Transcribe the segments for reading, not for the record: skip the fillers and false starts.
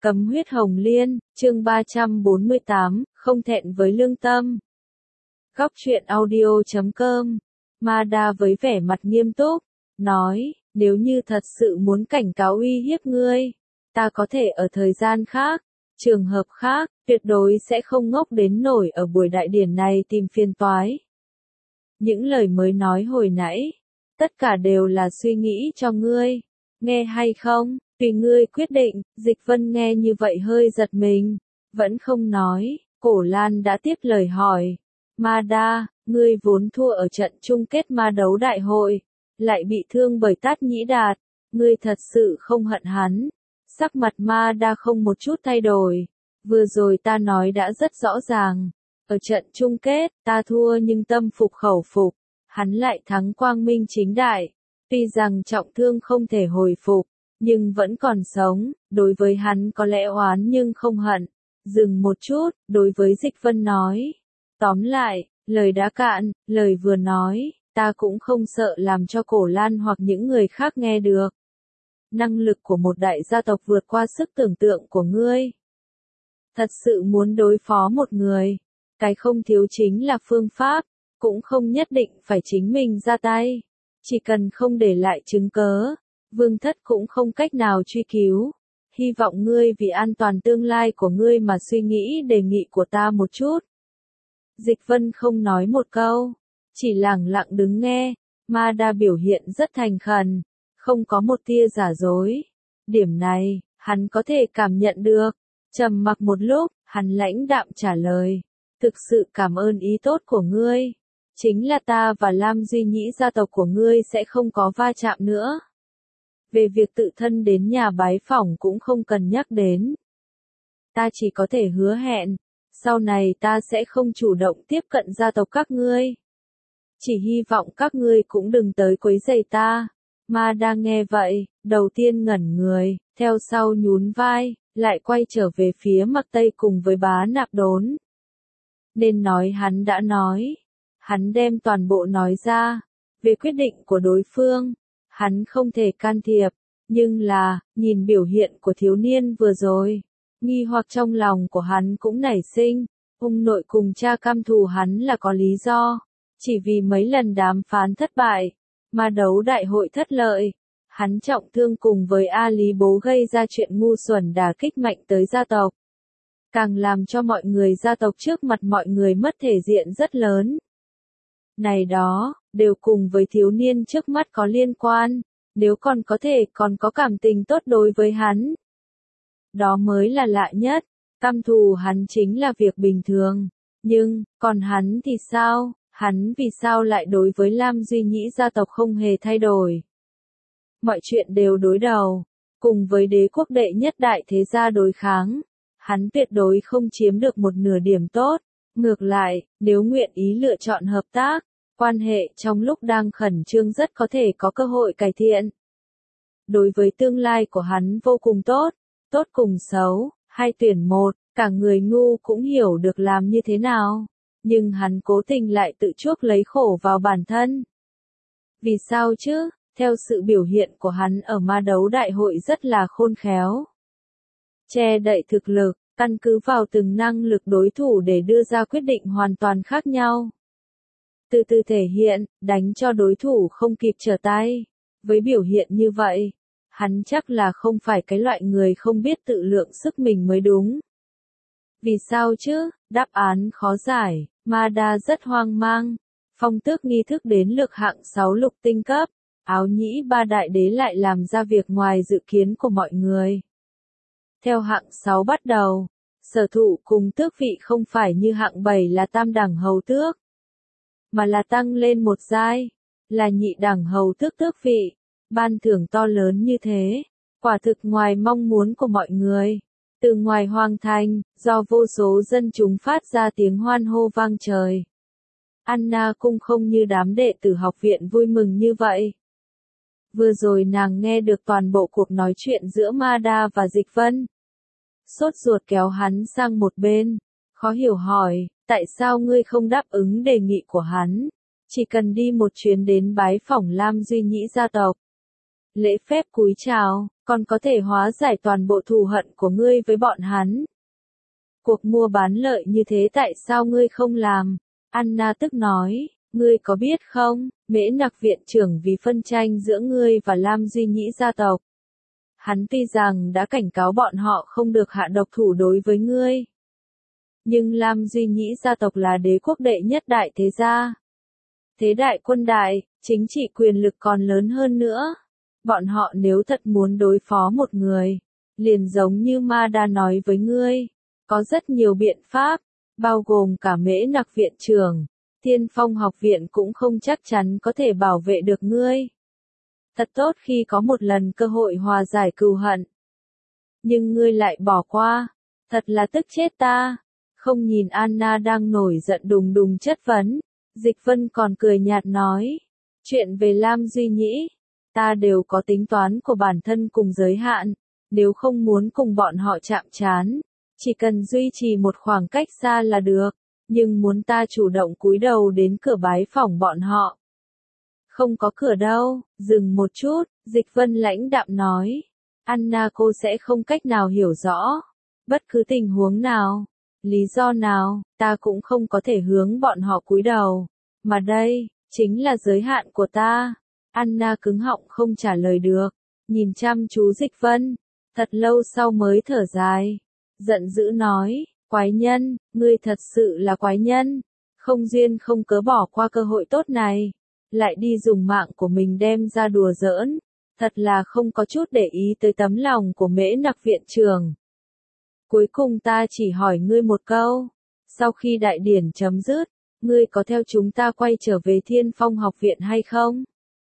Cấm huyết hồng liên, chương 348, không thẹn với lương tâm. Góc truyện audio.com. Mada với vẻ mặt nghiêm túc, nói, nếu như thật sự muốn cảnh cáo uy hiếp ngươi, ta có thể ở thời gian khác, trường hợp khác, tuyệt đối sẽ không ngốc đến nổi ở buổi đại điển này tìm phiền toái. Những lời mới nói hồi nãy, tất cả đều là suy nghĩ cho ngươi, nghe hay không? Tùy ngươi quyết định. Dịch Vân nghe như vậy hơi giật mình, vẫn không nói. Cổ Lan đã tiếp lời hỏi, Mada, ngươi vốn thua ở trận chung kết ma đấu đại hội, lại bị thương bởi Tát Nhĩ Đạt, ngươi thật sự không hận hắn? Sắc mặt Mada không một chút thay đổi, vừa rồi ta nói đã rất rõ ràng, ở trận chung kết, ta thua nhưng tâm phục khẩu phục, hắn lại thắng quang minh chính đại, tuy rằng trọng thương không thể hồi phục, nhưng vẫn còn sống, đối với hắn có lẽ oán nhưng không hận. Dừng một chút, đối với Dịch Vân nói. Tóm lại, lời đã cạn, lời vừa nói, ta cũng không sợ làm cho Cổ Lan hoặc những người khác nghe được. Năng lực của một đại gia tộc vượt qua sức tưởng tượng của ngươi. Thật sự muốn đối phó một người, cái không thiếu chính là phương pháp, cũng không nhất định phải chính mình ra tay. Chỉ cần không để lại chứng cớ, Vương Thất cũng không cách nào truy cứu. Hy vọng ngươi vì an toàn tương lai của ngươi mà suy nghĩ đề nghị của ta một chút. Dịch Vân không nói một câu, chỉ lẳng lặng đứng nghe. Mada biểu hiện rất thành khẩn, không có một tia giả dối. Điểm này, hắn có thể cảm nhận được. Trầm mặc một lúc, hắn lãnh đạm trả lời. Thực sự cảm ơn ý tốt của ngươi. Chính là ta và Lam Duy Nhĩ gia tộc của ngươi sẽ không có va chạm nữa. Về việc tự thân đến nhà bái phỏng cũng không cần nhắc đến. Ta chỉ có thể hứa hẹn, sau này ta sẽ không chủ động tiếp cận gia tộc các ngươi. Chỉ hy vọng các ngươi cũng đừng tới quấy rầy ta. Ma đang nghe vậy, đầu tiên ngẩn người, theo sau nhún vai, lại quay trở về phía Mặc Tây cùng với Bá Nạp Đốn. Nên nói hắn đã nói, hắn đem toàn bộ nói ra, về quyết định của đối phương. Hắn không thể can thiệp, nhưng là, nhìn biểu hiện của thiếu niên vừa rồi, nghi hoặc trong lòng của hắn cũng nảy sinh, ông nội cùng cha căm thù hắn là có lý do, chỉ vì mấy lần đàm phán thất bại, mà đấu đại hội thất lợi, hắn trọng thương cùng với A Lý Bố gây ra chuyện ngu xuẩn đả kích mạnh tới gia tộc, càng làm cho mọi người gia tộc trước mặt mọi người mất thể diện rất lớn. Này đó, đều cùng với thiếu niên trước mắt có liên quan, nếu còn có thể còn có cảm tình tốt đối với hắn. Đó mới là lạ nhất, căm thù hắn chính là việc bình thường, nhưng, còn hắn thì sao, hắn vì sao lại đối với Lam Duy Nhĩ gia tộc không hề thay đổi. Mọi chuyện đều đối đầu, cùng với đế quốc đệ nhất đại thế gia đối kháng, hắn tuyệt đối không chiếm được một nửa điểm tốt, ngược lại, nếu nguyện ý lựa chọn hợp tác, quan hệ trong lúc đang khẩn trương rất có thể có cơ hội cải thiện. Đối với tương lai của hắn vô cùng tốt, tốt cùng xấu, hai tuyển một, cả người ngu cũng hiểu được làm như thế nào, nhưng hắn cố tình lại tự chuốc lấy khổ vào bản thân. Vì sao chứ? Theo sự biểu hiện của hắn ở ma đấu đại hội rất là khôn khéo. Che đậy thực lực, căn cứ vào từng năng lực đối thủ để đưa ra quyết định hoàn toàn khác nhau. Từ từ thể hiện, đánh cho đối thủ không kịp trở tay. Với biểu hiện như vậy, hắn chắc là không phải cái loại người không biết tự lượng sức mình mới đúng. Vì sao chứ? Đáp án khó giải, Mada rất hoang mang. Phong tước nghi thức đến lượt hạng 6 lục tinh cấp, Áo Nhĩ ba đại đế lại làm ra việc ngoài dự kiến của mọi người. Theo hạng 6 bắt đầu, sở thụ cùng tước vị không phải như hạng 7 là tam đẳng hầu tước, mà là tăng lên một giai, là nhị đẳng hầu tước tước vị, ban thưởng to lớn như thế, quả thực ngoài mong muốn của mọi người. Từ ngoài hoàng thành, do vô số dân chúng phát ra tiếng hoan hô vang trời. Anna cũng không như đám đệ tử học viện vui mừng như vậy. Vừa rồi nàng nghe được toàn bộ cuộc nói chuyện giữa Mada và Dịch Vân. Sốt ruột kéo hắn sang một bên, khó hiểu hỏi, tại sao ngươi không đáp ứng đề nghị của hắn, chỉ cần đi một chuyến đến bái phỏng Lam Duy Nhĩ gia tộc. lễ phép cúi chào, còn có thể hóa giải toàn bộ thù hận của ngươi với bọn hắn. Cuộc mua bán lợi như thế tại sao ngươi không làm? Anna tức nói, ngươi có biết không, Mễ Nặc viện trưởng vì phân tranh giữa ngươi và Lam Duy Nhĩ gia tộc. Hắn tuy rằng đã cảnh cáo bọn họ không được hạ độc thủ đối với ngươi. Nhưng Lam Duy Nhĩ gia tộc là đế quốc đệ nhất đại thế gia. Thế đại quân đại, chính trị quyền lực còn lớn hơn nữa. Bọn họ nếu thật muốn đối phó một người, liền giống như Ma đã nói với ngươi, có rất nhiều biện pháp, bao gồm cả Mễ Nặc viện trưởng, Thiên Phong học viện cũng không chắc chắn có thể bảo vệ được ngươi. Thật tốt khi có một lần cơ hội hòa giải cừu hận. Nhưng ngươi lại bỏ qua, thật là tức chết ta. Không nhìn Anna đang nổi giận đùng đùng chất vấn, Dịch Vân còn cười nhạt nói, chuyện về Lam Duy Nhĩ, ta đều có tính toán của bản thân cùng giới hạn, nếu không muốn cùng bọn họ chạm trán, chỉ cần duy trì một khoảng cách xa là được, nhưng muốn ta chủ động cúi đầu đến cửa bái phỏng bọn họ. Không có cửa đâu, dừng một chút, Dịch Vân lãnh đạm nói, Anna cô sẽ không cách nào hiểu rõ, bất cứ tình huống nào, lý do nào, ta cũng không có thể hướng bọn họ cúi đầu, mà đây, chính là giới hạn của ta. Anna cứng họng không trả lời được, nhìn chăm chú Dịch Vân, thật lâu sau mới thở dài, giận dữ nói, quái nhân, ngươi thật sự là quái nhân, không duyên không cớ bỏ qua cơ hội tốt này, lại đi dùng mạng của mình đem ra đùa giỡn, thật là không có chút để ý tới tấm lòng của Mễ Nặc viện trưởng. Cuối cùng ta chỉ hỏi ngươi một câu, sau khi đại điển chấm dứt, ngươi có theo chúng ta quay trở về Thiên Phong học viện hay không?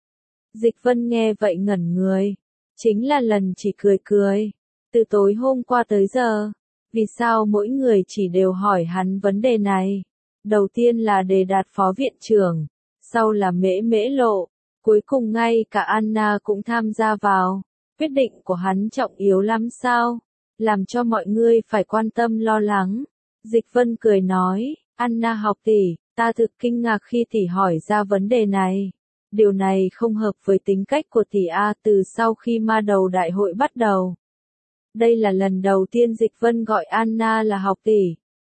Dịch Vân nghe vậy ngẩn người, chính là lần chỉ cười cười, từ tối hôm qua tới giờ, vì sao mỗi người chỉ đều hỏi hắn vấn đề này? Đầu tiên là đề đạt phó viện trưởng, sau là Mễ Lộ, cuối cùng ngay cả Anna cũng tham gia vào, quyết định của hắn trọng yếu lắm sao? Làm cho mọi người phải quan tâm lo lắng. Dịch Vân cười nói, Anna học tỷ, ta thực kinh ngạc khi tỷ hỏi ra vấn đề này. Điều này không hợp với tính cách của tỷ A từ sau khi ma đầu đại hội bắt đầu. Đây là lần đầu tiên Dịch Vân gọi Anna là học tỷ.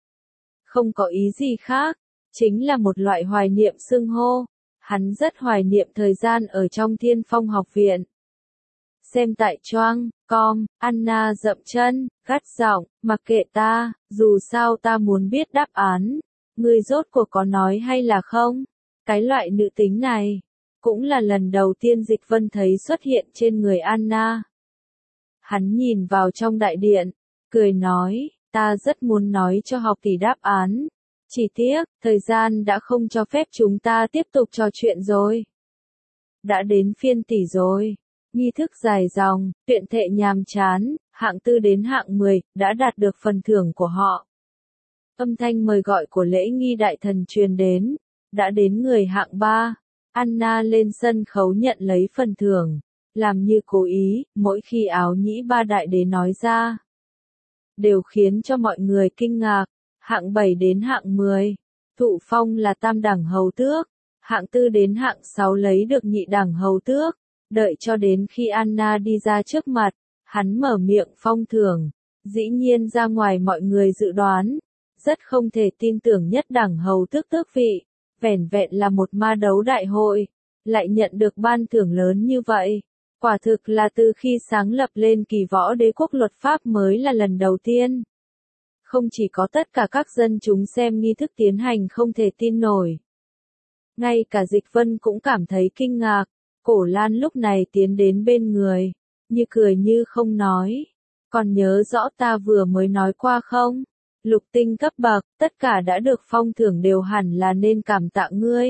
Không có ý gì khác, chính là một loại hoài niệm xưng hô. Hắn rất hoài niệm thời gian ở trong Thiên Phong học viện. Xem tại choang, com, Anna dậm chân, gắt giọng, mặc kệ ta, dù sao ta muốn biết đáp án. Ngươi rốt cuộc có nói hay là không? Cái loại nữ tính này, cũng là lần đầu tiên Dịch Vân thấy xuất hiện trên người Anna. Hắn nhìn vào trong đại điện, cười nói, ta rất muốn nói cho học tỷ đáp án. Chỉ tiếc, thời gian đã không cho phép chúng ta tiếp tục trò chuyện rồi. Đã đến phiên tỷ rồi. Nghi thức dài dòng, tuyển thệ nhàm chán, hạng 4 đến hạng 10, đã đạt được phần thưởng của họ. Âm thanh mời gọi của lễ nghi đại thần truyền đến, đã đến người hạng 3. Anna lên sân khấu nhận lấy phần thưởng, làm như cố ý, mỗi khi áo nhĩ ba đại đế nói ra, đều khiến cho mọi người kinh ngạc. Hạng 7 đến hạng 10, thụ phong là tam đẳng hầu tước, hạng 4 đến hạng 6 lấy được nhị đẳng hầu tước. Đợi cho đến khi Anna đi ra trước mặt, hắn mở miệng phong thưởng, dĩ nhiên ra ngoài mọi người dự đoán, rất không thể tin tưởng nhất đẳng hầu tước tước vị, vẻn vẹn là một ma đấu đại hội, lại nhận được ban thưởng lớn như vậy. Quả thực là từ khi sáng lập lên kỳ võ đế quốc luật pháp mới là lần đầu tiên. Không chỉ có tất cả các dân chúng xem nghi thức tiến hành không thể tin nổi. Ngay cả Dịch Vân cũng cảm thấy kinh ngạc. Cổ Lan lúc này tiến đến bên người, như cười như không nói. Còn nhớ rõ ta vừa mới nói qua không? Lục tinh cấp bậc, tất cả đã được phong thưởng đều hẳn là nên cảm tạ ngươi.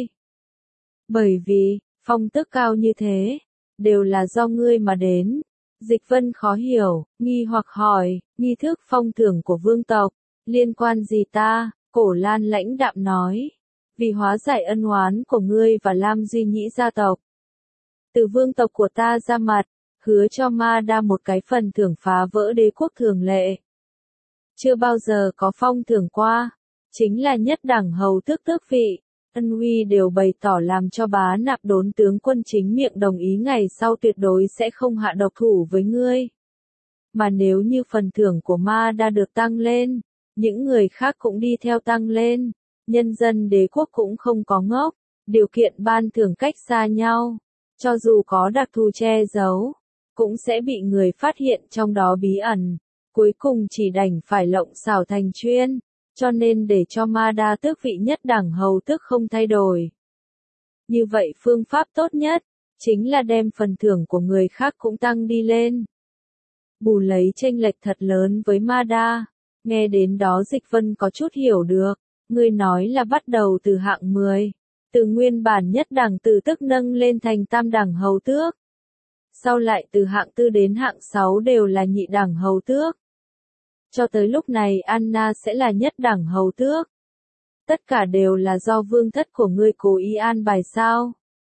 Bởi vì, phong tước cao như thế, đều là do ngươi mà đến. Dịch Vân khó hiểu, nghi hoặc hỏi, nghi thức phong thưởng của vương tộc, liên quan gì ta? Cổ Lan lãnh đạm nói, vì hóa giải ân oán của ngươi và Lam Duy Nhĩ gia tộc. Từ vương tộc của ta ra mặt, hứa cho Ma Đa một cái phần thưởng phá vỡ đế quốc thường lệ. Chưa bao giờ có phong thưởng qua, chính là nhất đẳng hầu tước tước vị, Ân Huy đều bày tỏ làm cho Bá Nạp Đốn tướng quân chính miệng đồng ý ngày sau tuyệt đối sẽ không hạ độc thủ với ngươi. Mà nếu như phần thưởng của Ma Đa được tăng lên, những người khác cũng đi theo tăng lên, nhân dân đế quốc cũng không có ngốc, điều kiện ban thưởng cách xa nhau, cho dù có đặc thù che giấu, cũng sẽ bị người phát hiện trong đó bí ẩn, cuối cùng chỉ đành phải lộng xảo thành chuyên, cho nên để cho Ma Đa tước vị nhất đẳng hầu tước không thay đổi. Như vậy phương pháp tốt nhất, chính là đem phần thưởng của người khác cũng tăng đi lên. Bù lấy chênh lệch thật lớn với Ma Đa, nghe đến đó Dịch Vân có chút hiểu được, ngươi nói là bắt đầu từ hạng 10, từ nguyên bản nhất đẳng từ tước nâng lên thành tam đẳng hầu tước. Sau lại từ hạng 4 đến hạng 6 đều là nhị đẳng hầu tước. Cho tới lúc này Anna sẽ là nhất đẳng hầu tước. Tất cả đều là do vương thất của ngươi cố ý an bài sao?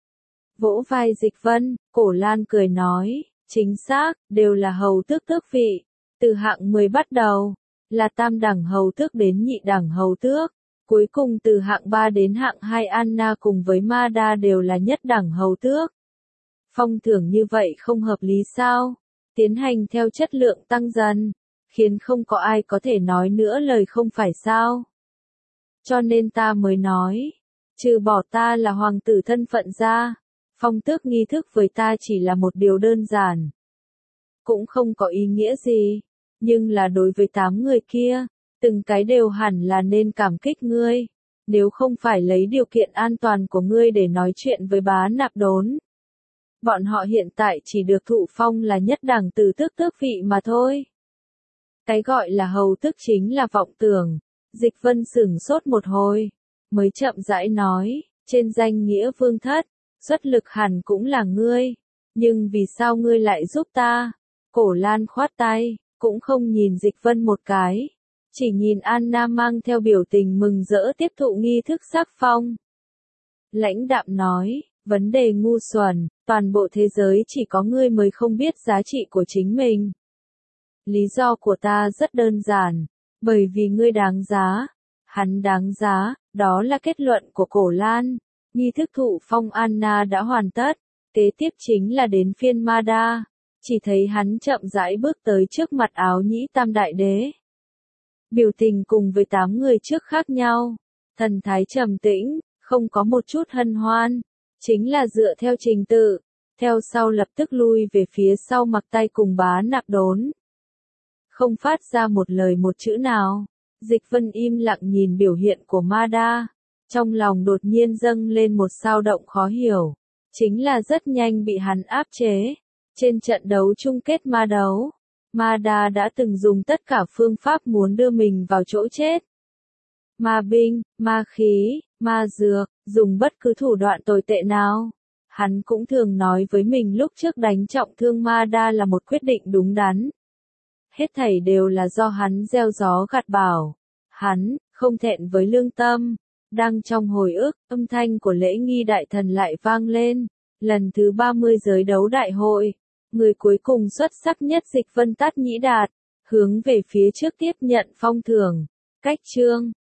Vỗ vai Dịch Vân, Cổ Lan cười nói, chính xác, đều là hầu tước tước vị. Từ hạng 10 bắt đầu, là tam đẳng hầu tước đến nhị đẳng hầu tước. Cuối cùng từ hạng 3 đến hạng 2 Anna cùng với Ma Đa đều là nhất đẳng hầu tước. Phong thưởng như vậy không hợp lý sao? Tiến hành theo chất lượng tăng dần, khiến không có ai có thể nói nữa lời không phải sao? Cho nên ta mới nói, trừ bỏ ta là hoàng tử thân phận ra, phong tước nghi thức với ta chỉ là một điều đơn giản. Cũng không có ý nghĩa gì, nhưng là đối với 8 người kia, từng cái đều hẳn là nên cảm kích ngươi, nếu không phải lấy điều kiện an toàn của ngươi để nói chuyện với Bá Nạp Đốn. Bọn họ hiện tại chỉ được thụ phong là nhất đẳng từ tước tước vị mà thôi. Cái gọi là hầu tước chính là vọng tưởng. Dịch Vân sửng sốt một hồi, mới chậm rãi nói, trên danh nghĩa vương thất, xuất lực hẳn cũng là ngươi, nhưng vì sao ngươi lại giúp ta? Cổ Lan khoát tay, cũng không nhìn Dịch Vân một cái, chỉ nhìn Anna mang theo biểu tình mừng rỡ tiếp thụ nghi thức sắc phong. Lãnh đạm nói, vấn đề ngu xuẩn, toàn bộ thế giới chỉ có ngươi mới không biết giá trị của chính mình. Lý do của ta rất đơn giản, bởi vì ngươi đáng giá, hắn đáng giá, đó là kết luận của Cổ Lan. Nghi thức thụ phong Anna đã hoàn tất, kế tiếp chính là đến phiên Ma Đa, chỉ thấy hắn chậm rãi bước tới trước mặt Áo Nhĩ Tam Đại Đế. Biểu tình cùng với 8 người trước khác nhau, thần thái trầm tĩnh, không có một chút hân hoan, chính là dựa theo trình tự, theo sau lập tức lui về phía sau mặc tay cùng Bá Nạp Đốn. Không phát ra một lời một chữ nào, Dịch Vân im lặng nhìn biểu hiện của Ma Đa, trong lòng đột nhiên dâng lên một xao động khó hiểu, chính là rất nhanh bị hắn áp chế. Trên trận đấu chung kết ma đấu, Ma Đa đã từng dùng tất cả phương pháp muốn đưa mình vào chỗ chết. Ma binh, ma khí, ma dược, dùng bất cứ thủ đoạn tồi tệ nào. Hắn cũng thường nói với mình lúc trước đánh trọng thương Ma Đa là một quyết định đúng đắn. Hết thảy đều là do hắn gieo gió gặt bão. Hắn, không thẹn với lương tâm. Đang trong hồi ức, âm thanh của lễ nghi đại thần lại vang lên. Lần thứ 30 giới đấu đại hội. Người cuối cùng xuất sắc nhất Dịch Vân Tát Nhĩ Đạt, hướng về phía trước tiếp nhận phong thưởng. Cách chương